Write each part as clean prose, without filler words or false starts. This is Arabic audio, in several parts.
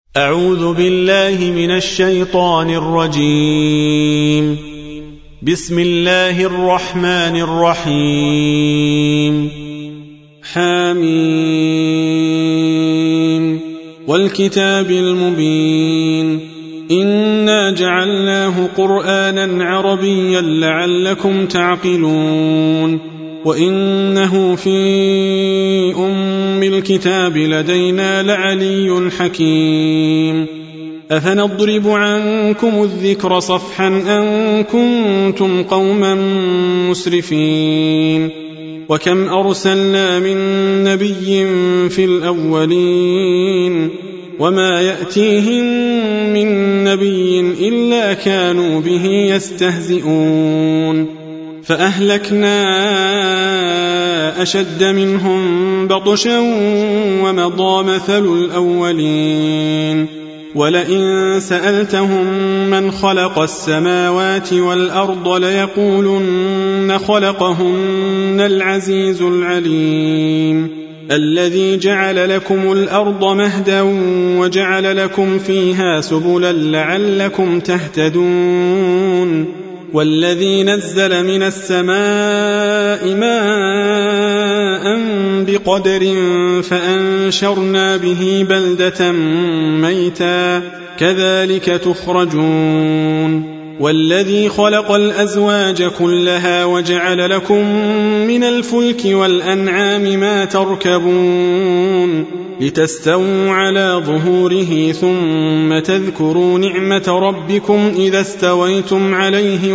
أعوذ بالله من الشيطان الرجيم. بسم الله الرحمن الرحيم. حميم والكتاب المبين إنا جعلناه قرآنا عربيا لعلكم تعقلون وإنه في أم الكتاب لدينا لعلي حكيم. أفنضرب عنكم الذكر صفحا أن كنتم قوما مسرفين وكم أرسلنا من نبي في الأولين وما يأتيهم من نبي إلا كانوا به يستهزئون فأهلكنا أشد منهم بطشا ومضى مثل الأولين ولئن سألتهم من خلق السماوات والأرض ليقولن خلقهن العزيز العليم الذي جعل لكم الأرض مهدا وجعل لكم فيها سبلا لعلكم تهتدون والذي نزل من السماء ماء بقدر فأنشرنا به بلدة ميتا كذلك تخرجون والذي خلق الأزواج كلها وجعل لكم من الفلك والأنعام ما تركبون لتستووا على ظهوره ثم تذكروا نعمة ربكم إذا استويتم عليه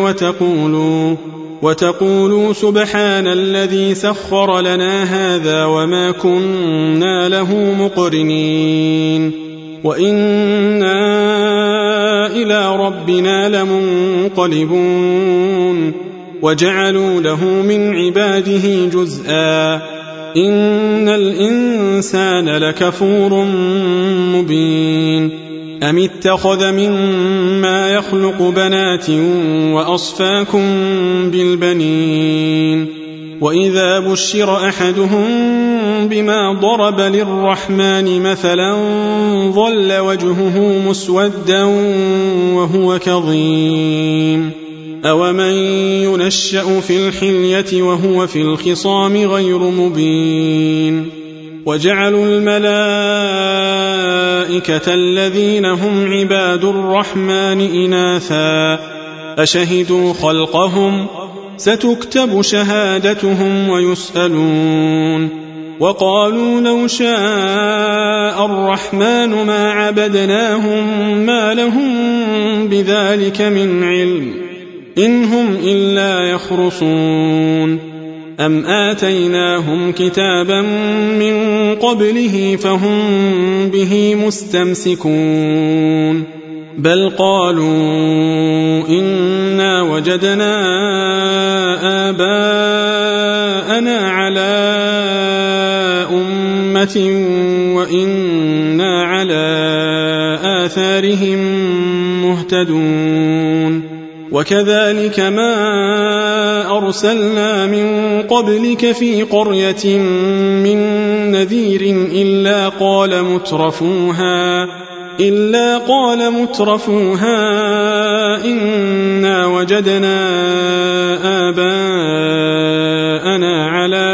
وتقولوا سبحان الذي سخر لنا هذا وما كنا له مقرنين وإنا إلى ربنا لمنقلبون وجعلوا له من عباده جزءا إن الإنسان لكفور مبين أم اتخذ مما يخلق بنات وأصفاكم بالبنين وإذا بشر أحدهم بما ضرب للرحمن مثلا ظل وجهه مسودا وهو كظيم أومن ينشأ في الحلية وهو في الخصام غير مبين وجعلوا الملائكة الذين هم عباد الرحمن إناثا أشهدوا خلقهم ستكتب شهادتهم ويسألون وقالوا لو شاء الرحمن ما عبدناهم ما لهم بذلك من علم إن هم إلا يخرصون أم آتيناهم كتابا من قبله فهم به مستمسكون بل قالوا إنا وجدنا آباءنا على أمة وإنا على آثارهم مهتدون وكذلك ما أرسلنا من قبلك في قرية من نذير إلا قال مترفوها إنا وجدنا آباءنا على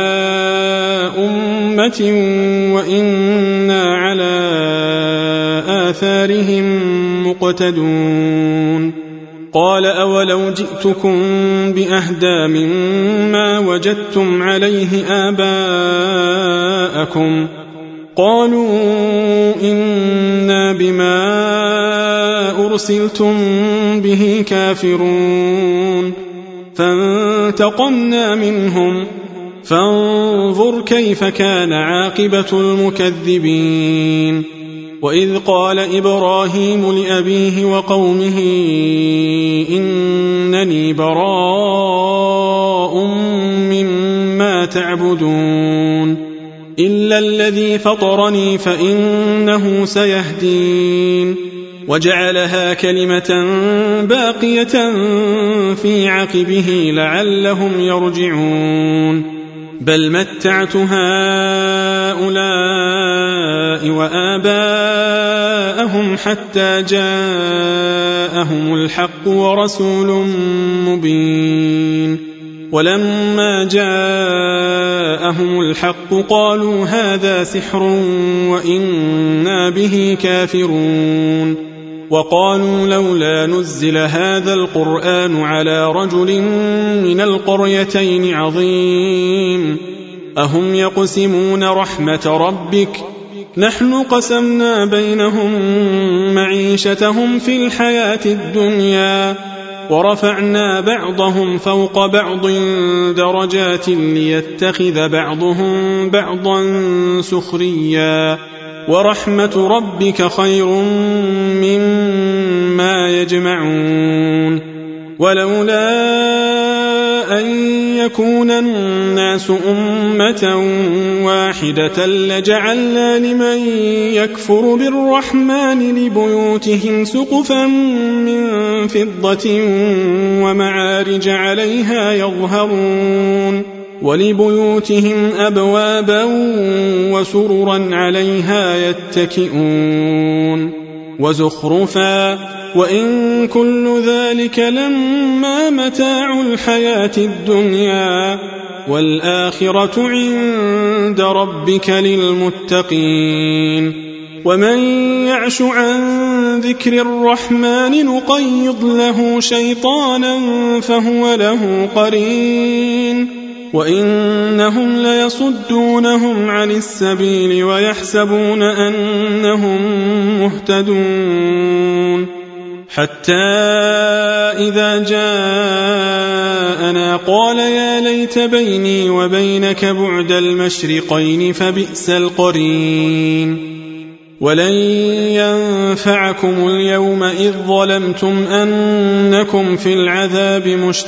أمة وإنا على آثارهم مقتدون قال أولو جئتكم بأهدى مما وجدتم عليه آباءكم قالوا إنا بما أرسلتم به كافرون فانتقمنا منهم فانظر كيف كان عاقبة المكذبين وإذ قال إبراهيم لأبيه وقومه إنني براء مما تعبدون إلا الذي فطرني فإنه سيهدين وجعلها كلمة باقية في عقبه لعلهم يرجعون بل متعت هؤلاء وآباءهم جاءهم حتى جاءهم الحق ورسول مبين ولما جاءهم الحق قالوا هذا سحر وإنا به كافرون وقالوا لولا نزل هذا القرآن على رجل من القريتين عظيم أهم يقسمون رحمة ربك نحن قسمنا بينهم معيشتهم في الحياة الدنيا ورفعنا بعضهم فوق بعض درجات ليتخذ بعضهم بعضا سخريا ورحمة ربك خير مما يجمعون ولولا أن يكون الناس أمة واحدة لجعلنا لمن يكفر بالرحمن لبيوتهم سقفا من فضة ومعارج عليها يظهرون ولبيوتهم أبوابا وسررا عليها يتكئون وزخرفا وإن كل ذلك لما متاع الحياة الدنيا والآخرة عند ربك للمتقين ومن يعش عن ذكر الرحمن نقيض له شيطانا فهو له قرين وإنهم ليصدونهم عن السبيل ويحسبون أنهم مهتدون حتى إذا جاءنا قال يا ليت بيني وبينك بعد المشرقين فبئس القرين ولن ينفعكم اليوم إذ ظلمتم أنكم في العذاب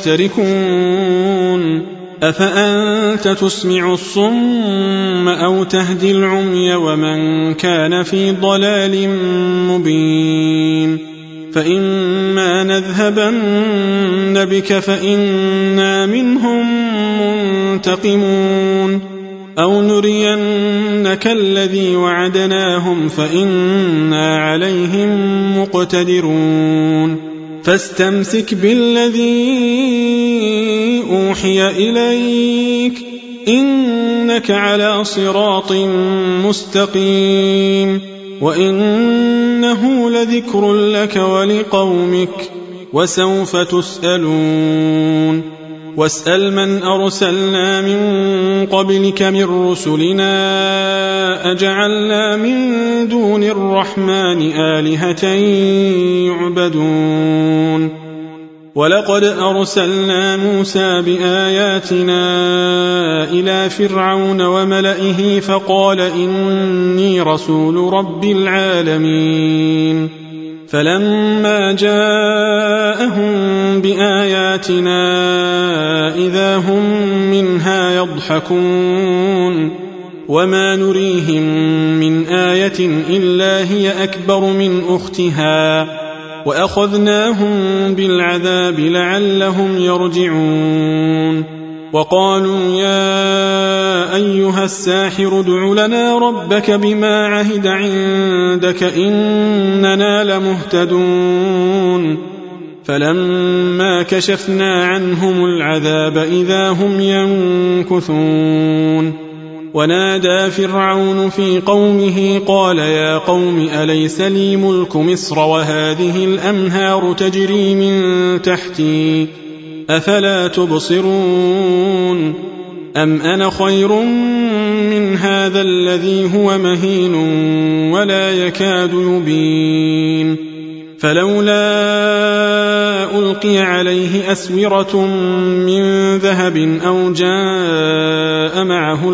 مشتركون أفأنت تسمع الصم أو تهدي العمي ومن كان في ضلال مبين فإما نذهبن بك فإنا منهم منتقمون أو نرينك الذي وعدناهم فإنا عليهم مقتدرون فاستمسك بالذي أوحي إليك إنك على صراط مستقيم وإنه لذكر لك ولقومك وسوف تسألون واسأل من أرسلنا من قبلك من رسلنا أجعلنا من دون الرحمن آلهة يعبدون ولقد أرسلنا موسى بآياتنا إلى فرعون وملئه فقال إني رسول رب العالمين فلما جاءهم بآياتنا إذا هم منها يضحكون وما نريهم من آية إلا هي أكبر من أختها وأخذناهم بالعذاب لعلهم يرجعون وقالوا يا أيها الساحر ادع لنا ربك بما عهد عندك إننا لمهتدون فلما كشفنا عنهم العذاب إذا هم ينكثون ونادى فرعون في قومه قال يا قوم أليس لي ملك مصر وهذه الأنهار تجري من تحتي أفلا تبصرون أم أنا خير من هذا الذي هو مهين ولا يكاد يبين فلولا ألقي عليه أسورة من ذهب أو جاء معه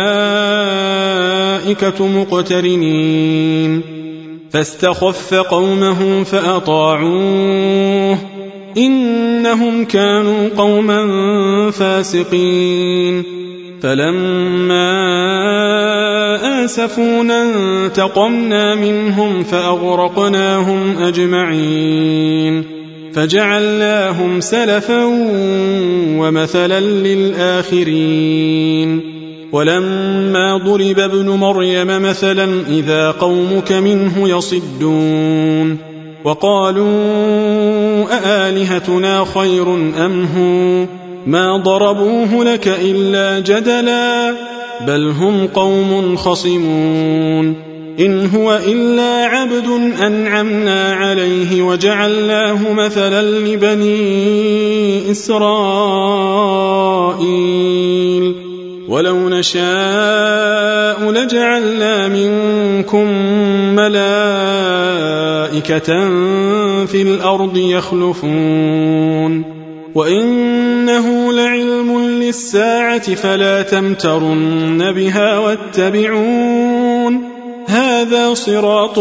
الملائكة مقترنين فاستخف قومه فأطاعوه إنهم كانوا قوما فاسقين فلما آسفونا انتقمنا منهم فأغرقناهم أجمعين فجعلناهم سلفا ومثلا للآخرين ولما ضرب ابن مريم مثلا إذا قومك منه يصدون وقالوا أآلهتنا خير أم هو ما ضربوه لك إلا جدلا بل هم قوم خصمون إن هو إلا عبد أنعمنا عليه وجعلناه مثلا لبني إسرائيل ولو نشاء لجعلنا منكم ملائكة في الأرض يخلفون وإنه لعلم للساعة فلا تمترن بها واتبعون هذا صراط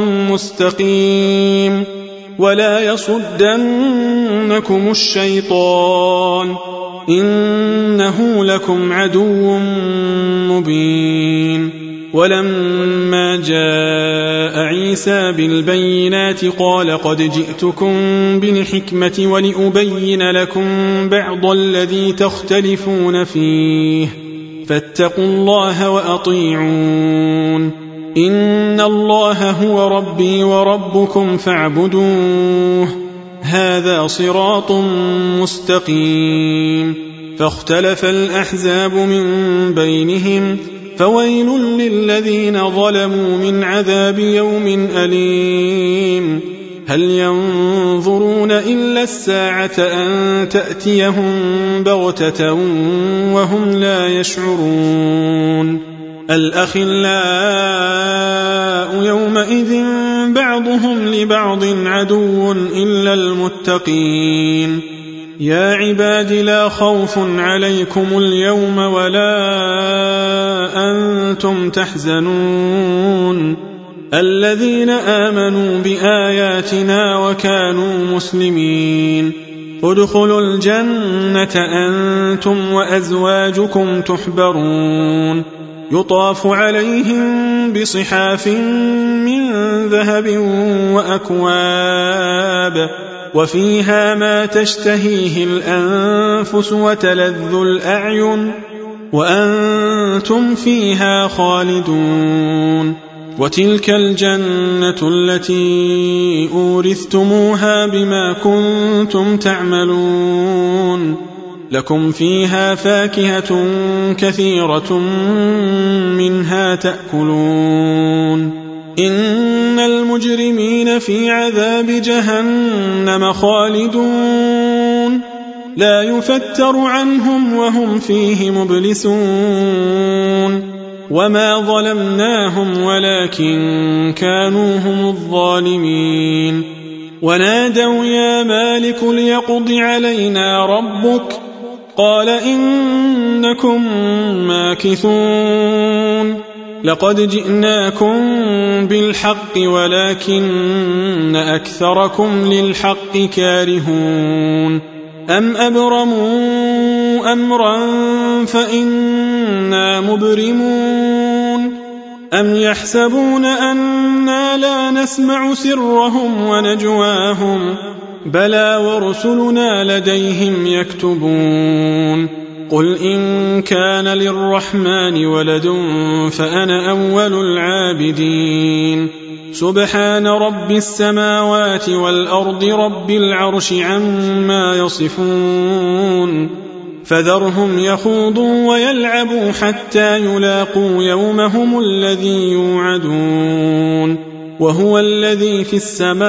مستقيم ولا يصدنكم الشيطان إنه لكم عدو مبين ولما جاء عيسى بالبينات قال قد جئتكم بالحكمة ولأبين لكم بعض الذي تختلفون فيه فاتقوا الله وأطيعون إن الله هو ربي وربكم فاعبدوه هذا صراط مستقيم فاختلف الأحزاب من بينهم فويل للذين ظلموا من عذاب يوم أليم هل ينظرون إلا الساعة أن تأتيهم بغتة وهم لا يشعرون الأخلاء يومئذ بعضهم لبعض عدو إلا المتقين يا عباد لا خوف عليكم اليوم ولا أنتم تحزنون الذين آمنوا بآياتنا وكانوا مسلمين ادخلوا الجنة أنتم وأزواجكم تحبرون يطاف عليهم بصحاف من ذهب وأكواب وفيها ما تشتهيه الأنفس وتلذ الأعين وأنتم فيها خالدون وتلك الجنة التي أورثتموها بما كنتم تعملون لكم فيها فاكهة كثيرة منها تأكلون إن المجرمين في عذاب جهنم خالدون لا يفتر عنهم وهم فيه مبلسون وما ظلمناهم ولكن كانوا هم الظالمين ونادوا يا مالك ليقض علينا ربك قال إنكم ماكثون لقد جئناكم بالحق ولكن أكثركم للحق كارهون أم أبرموا أمرا فإنا مبرمون أم يحسبون أنا لا نسمع سرهم ونجواهم بلى ورسلنا لديهم يكتبون قل إن كان للرحمن ولد فأنا أول العابدين سبحان رب السماوات والأرض رب العرش عما يصفون فذرهم يخوضوا ويلعبوا حتى يلاقوا يومهم الذي يوعدون وهو الذي في السماء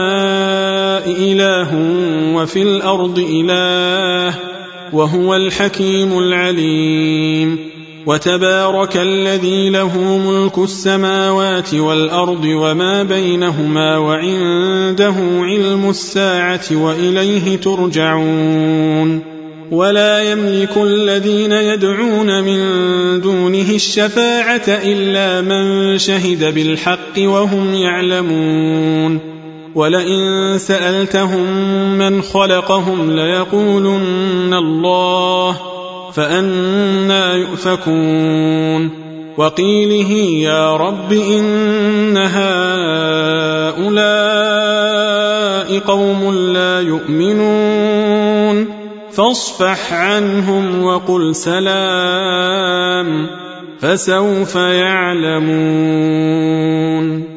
إله وفي الأرض إله وهو الحكيم العليم وتبارك الذي له ملك السماوات والأرض وما بينهما وعنده علم الساعة وإليه ترجعون ولا يملك الذين يدعون من دونه الشفاعة إلا من شهد بالحق وهم يعلمون ولئن سألتهم من خلقهم ليقولن الله فأنى يؤفكون وقيله يا رب إن هؤلاء قوم لا يؤمنون فاصفح عنهم وقل سلام فسوف يعلمون.